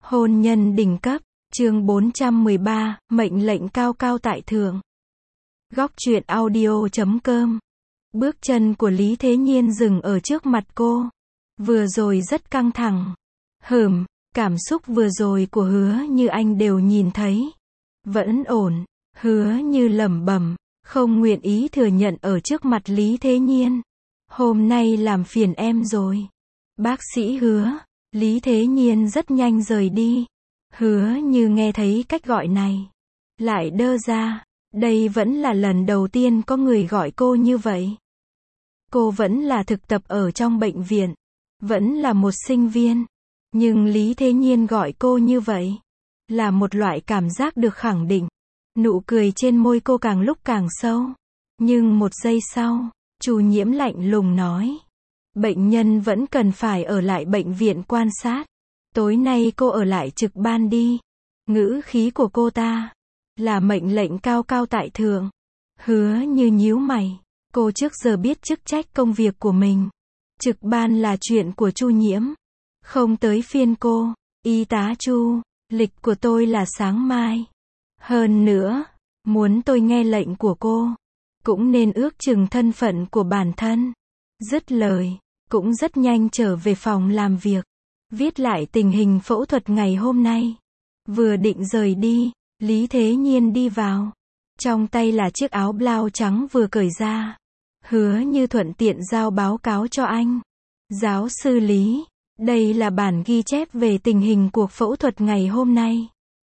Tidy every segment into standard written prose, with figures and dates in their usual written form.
Hôn nhân đỉnh cấp, chương 413, mệnh lệnh cao cao tại thượng. Góc truyện audio.com. Bước chân của Lý Thế Nhiên dừng ở trước mặt cô. Vừa rồi rất căng thẳng. Cảm xúc vừa rồi của Hứa Như anh đều nhìn thấy. Vẫn ổn. Hứa Như lẩm bẩm, không nguyện ý thừa nhận ở trước mặt Lý Thế Nhiên. Hôm nay làm phiền em rồi. Bác sĩ Hứa. Lý Thế Nhiên rất nhanh rời đi. Hứa Như nghe thấy cách gọi này. Lại đơ ra. Đây vẫn là lần đầu tiên có người gọi cô như vậy. Cô vẫn là thực tập ở trong bệnh viện. Vẫn là một sinh viên. Nhưng Lý Thế Nhiên gọi cô như vậy. Là một loại cảm giác được khẳng định. Nụ cười trên môi cô càng lúc càng sâu. Nhưng một giây sau, Chu Nhiễm lạnh lùng nói. Bệnh nhân vẫn cần phải ở lại bệnh viện quan sát. Tối nay cô ở lại trực ban đi. Ngữ khí của cô ta là mệnh lệnh cao cao tại thượng. Hứa Như nhíu mày. Cô trước giờ biết chức trách công việc của mình. Trực ban là chuyện của Chu Nhiễm. Không tới phiên cô. Y tá Chu, lịch của tôi là sáng mai. Hơn nữa, muốn tôi nghe lệnh của cô, cũng nên ước chừng thân phận của bản thân. Dứt lời, cũng rất nhanh trở về phòng làm việc. Viết lại tình hình phẫu thuật ngày hôm nay. Vừa định rời đi, Lý Thế Nhiên đi vào. Trong tay là chiếc áo blau trắng vừa cởi ra. Hứa Như thuận tiện giao báo cáo cho anh. Giáo sư Lý, đây là bản ghi chép về tình hình cuộc phẫu thuật ngày hôm nay.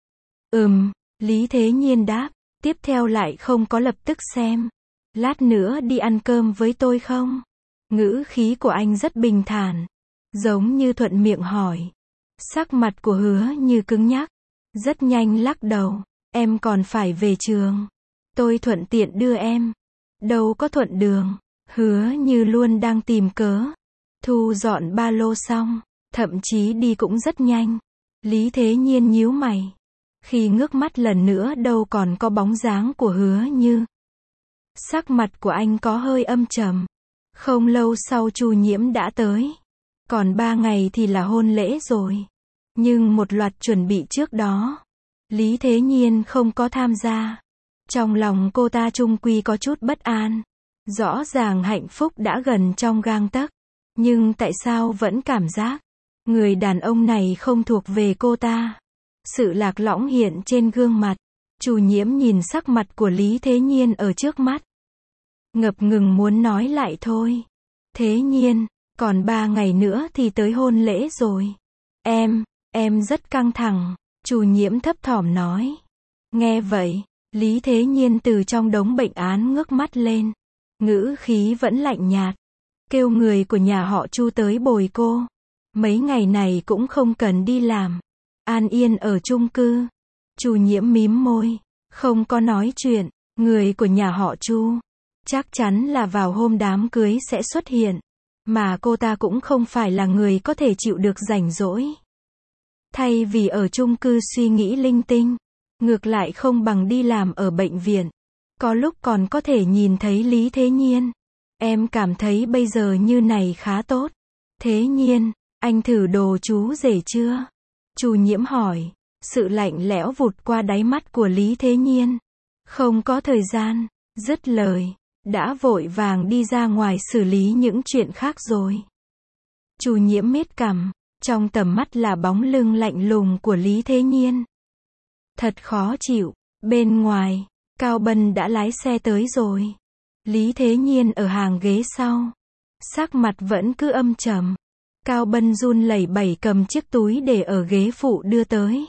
Lý Thế Nhiên đáp. Tiếp theo lại không có lập tức xem. Lát nữa đi ăn cơm với tôi không? Ngữ khí của anh rất bình thản. Giống như thuận miệng hỏi. Sắc mặt của Hứa Như cứng nhắc. Rất nhanh lắc đầu. Em còn phải về trường. Tôi thuận tiện đưa em. Đâu có thuận đường. Hứa Như luôn đang tìm cớ. Thu dọn ba lô xong. Thậm chí đi cũng rất nhanh. Lý Thế Nhiên nhíu mày. Khi ngước mắt lần nữa đâu còn có bóng dáng của Hứa Như. Sắc mặt của anh có hơi âm trầm. Không lâu sau Chu Nhiễm đã tới. Còn 3 ngày thì là hôn lễ rồi. Nhưng một loạt chuẩn bị trước đó, Lý Thế Nhiên không có tham gia. Trong lòng cô ta chung quy có chút bất an. Rõ ràng hạnh phúc đã gần trong gang tấc. Nhưng tại sao vẫn cảm giác người đàn ông này không thuộc về cô ta? Sự lạc lõng hiện trên gương mặt. Chu Nhiễm nhìn sắc mặt của Lý Thế Nhiên ở trước mắt. Ngập ngừng muốn nói lại thôi. Thế Nhiên, còn 3 ngày nữa thì tới hôn lễ rồi. Em rất căng thẳng. Chu Nhiễm thấp thỏm nói. Nghe vậy, Lý Thế Nhiên từ trong đống bệnh án ngước mắt lên. Ngữ khí vẫn lạnh nhạt. Kêu người của nhà họ Chu tới bồi cô. Mấy ngày này cũng không cần đi làm. An yên ở chung cư. Chu Nhiễm mím môi. Không có nói chuyện. Người của nhà họ Chu chắc chắn là vào hôm đám cưới sẽ xuất hiện. Mà cô ta cũng không phải là người có thể chịu được rảnh rỗi. Thay vì ở chung cư suy nghĩ linh tinh, ngược lại không bằng đi làm ở bệnh viện. Có lúc còn có thể nhìn thấy Lý Thế Nhiên. Em cảm thấy bây giờ như này khá tốt. Thế Nhiên, anh thử đồ chú rể chưa? Chu Nhiễm hỏi. Sự lạnh lẽo vụt qua đáy mắt của Lý Thế Nhiên. Không có thời gian. Dứt lời, đã vội vàng đi ra ngoài xử lý những chuyện khác rồi. Chu Nhiễm miết cằm. Trong tầm mắt là bóng lưng lạnh lùng của Lý Thế Nhiên. Thật khó chịu. Bên ngoài, Cao Bân đã lái xe tới rồi. Lý Thế Nhiên ở hàng ghế sau. Sắc mặt vẫn cứ âm trầm. Cao Bân run lẩy bẩy cầm chiếc túi để ở ghế phụ đưa tới.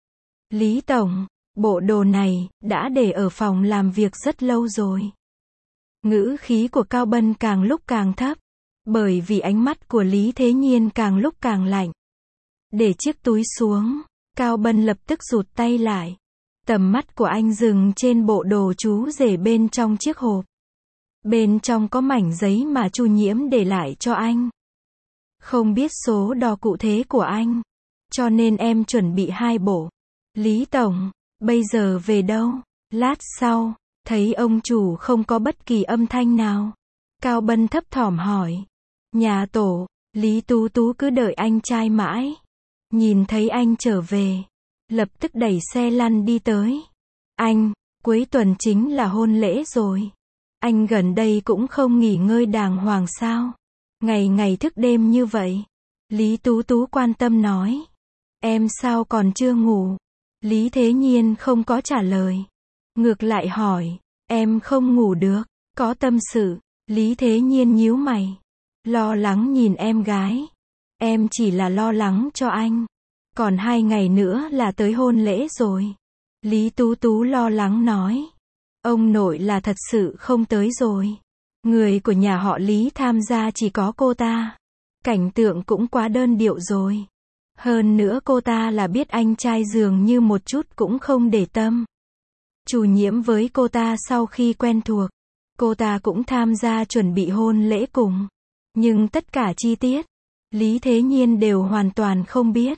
Lý Tổng, bộ đồ này đã để ở phòng làm việc rất lâu rồi. Ngữ khí của Cao Bân càng lúc càng thấp. Bởi vì ánh mắt của Lý Thế Nhiên càng lúc càng lạnh. Để chiếc túi xuống, Cao Bân lập tức rụt tay lại. Tầm mắt của anh dừng trên bộ đồ chú rể bên trong chiếc hộp. Bên trong có mảnh giấy mà Chu Nhiễm để lại cho anh. Không biết số đo cụ thể của anh, cho nên em chuẩn bị 2 bộ. Lý Tổng, bây giờ về đâu? Lát sau, thấy ông chủ không có bất kỳ âm thanh nào. Cao Bân thấp thỏm hỏi. Nhà tổ, Lý Tú Tú cứ đợi anh trai mãi. Nhìn thấy anh trở về, lập tức đẩy xe lăn đi tới. Anh, cuối tuần chính là hôn lễ rồi. Anh gần đây cũng không nghỉ ngơi đàng hoàng sao? Ngày ngày thức đêm như vậy. Lý Tú Tú quan tâm nói. Em sao còn chưa ngủ? Lý Thế Nhiên không có trả lời. Ngược lại hỏi, em không ngủ được, có tâm sự. Lý Thế Nhiên nhíu mày. Lo lắng nhìn em gái. Em chỉ là lo lắng cho anh. Còn 2 ngày nữa là tới hôn lễ rồi. Lý Tú Tú lo lắng nói. Ông nội là thật sự không tới rồi. Người của nhà họ Lý tham gia chỉ có cô ta. Cảnh tượng cũng quá đơn điệu rồi. Hơn nữa cô ta là biết anh trai dường như một chút cũng không để tâm. Chủ nhiệm với cô ta sau khi quen thuộc, cô ta cũng tham gia chuẩn bị hôn lễ cùng. Nhưng tất cả chi tiết, Lý Thế Nhiên đều hoàn toàn không biết.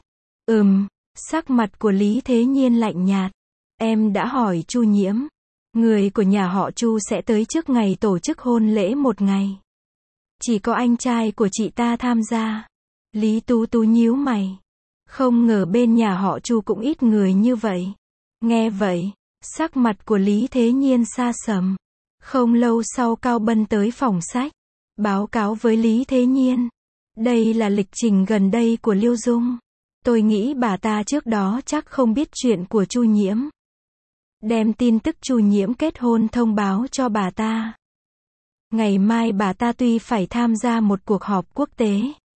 Sắc mặt của Lý Thế Nhiên lạnh nhạt. Em đã hỏi Chu Nhiễm. Người của nhà họ Chu sẽ tới trước ngày tổ chức hôn lễ 1 ngày. Chỉ có anh trai của chị ta tham gia. Lý Tú Tú nhíu mày. Không ngờ bên nhà họ Chu cũng ít người như vậy. Nghe vậy, sắc mặt của Lý Thế Nhiên sa sầm. Không lâu sau Cao Bân tới phòng sách, báo cáo với Lý Thế Nhiên. Đây là lịch trình gần đây của Liêu Dung. Tôi nghĩ bà ta trước đó chắc không biết chuyện của Chu Nhiễm. Đem tin tức Chu Nhiễm kết hôn thông báo cho bà ta. Ngày mai bà ta tuy phải tham gia một cuộc họp quốc tế,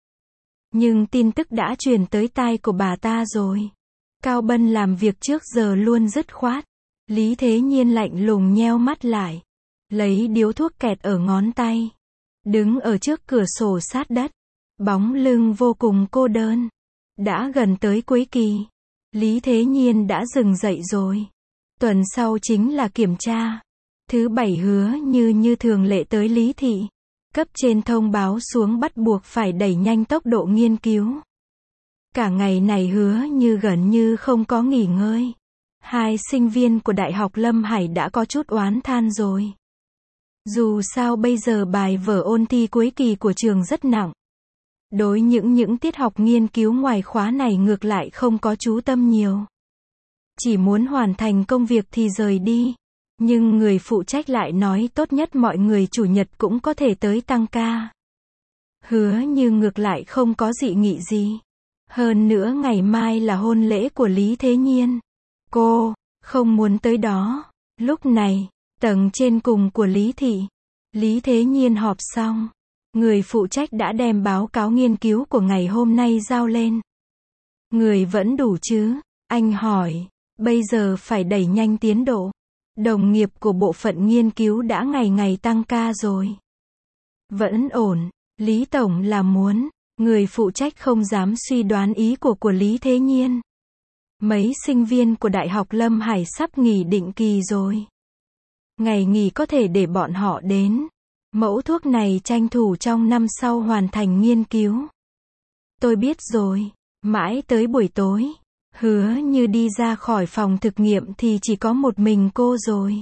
nhưng tin tức đã truyền tới tai của bà ta rồi. Cao Bân làm việc trước giờ luôn dứt khoát. Lý Thế Nhiên lạnh lùng nheo mắt lại, lấy điếu thuốc kẹt ở ngón tay, đứng ở trước cửa sổ sát đất, bóng lưng vô cùng cô đơn. Đã gần tới cuối kỳ, Lý Thế Nhiên đã dừng dậy rồi. Tuần sau chính là kiểm tra. Thứ 7 hứa như thường lệ tới Lý thị. Cấp trên thông báo xuống bắt buộc phải đẩy nhanh tốc độ nghiên cứu. Cả ngày này hứa như gần như không có nghỉ ngơi. 2 sinh viên của Đại học Lâm Hải đã có chút oán than rồi. Dù sao bây giờ bài vở ôn thi cuối kỳ của trường rất nặng. Đối những tiết học nghiên cứu ngoài khóa này ngược lại không có chú tâm nhiều. Chỉ muốn hoàn thành công việc thì rời đi. Nhưng người phụ trách lại nói tốt nhất mọi người chủ nhật cũng có thể tới tăng ca. Hứa như ngược lại không có dị nghị gì. Hơn nữa ngày mai là hôn lễ của Lý Thế Nhiên. Cô không muốn tới đó. Lúc này, tầng trên cùng của Lý thị, Lý Thế Nhiên họp xong. Người phụ trách đã đem báo cáo nghiên cứu của ngày hôm nay giao lên. Người vẫn đủ chứ? Anh hỏi. Bây giờ phải đẩy nhanh tiến độ. Đồng nghiệp của bộ phận nghiên cứu đã ngày ngày tăng ca rồi. Vẫn ổn. Lý Tổng là muốn. Người phụ trách không dám suy đoán ý của Lý Thế Nhiên. Mấy sinh viên của Đại học Lâm Hải sắp nghỉ định kỳ rồi. Ngày nghỉ có thể để bọn họ đến. Mẫu thuốc này tranh thủ trong năm sau hoàn thành nghiên cứu. Tôi biết rồi. Mãi tới buổi tối, hứa như đi ra khỏi phòng thực nghiệm thì chỉ có một mình cô rồi.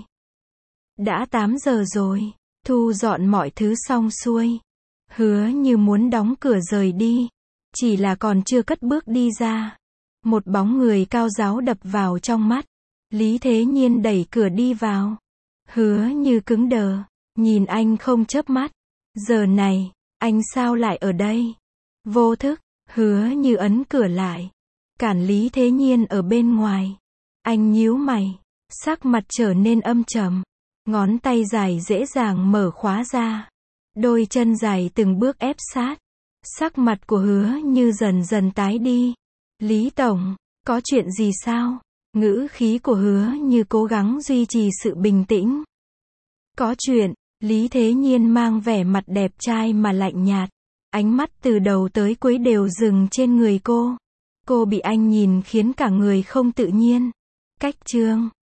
Đã 8 giờ rồi. Thu dọn mọi thứ xong xuôi. Hứa như muốn đóng cửa rời đi. Chỉ là còn chưa cất bước đi ra. Một bóng người cao ráo đập vào trong mắt. Lý Thế Nhiên đẩy cửa đi vào. Hứa như cứng đờ. Nhìn anh không chớp mắt. Giờ này, anh sao lại ở đây? Vô thức, hứa như ấn cửa lại. Cản Lý Thế Nhiên ở bên ngoài. Anh nhíu mày. Sắc mặt trở nên âm trầm. Ngón tay dài dễ dàng mở khóa ra. Đôi chân dài từng bước ép sát. Sắc mặt của hứa như dần dần tái đi. Lý Tổng, có chuyện gì sao? Ngữ khí của hứa như cố gắng duy trì sự bình tĩnh. Có chuyện. Lý Thế Nhiên mang vẻ mặt đẹp trai mà lạnh nhạt. Ánh mắt từ đầu tới cuối đều dừng trên người cô. Cô bị anh nhìn khiến cả người không tự nhiên. Cách chương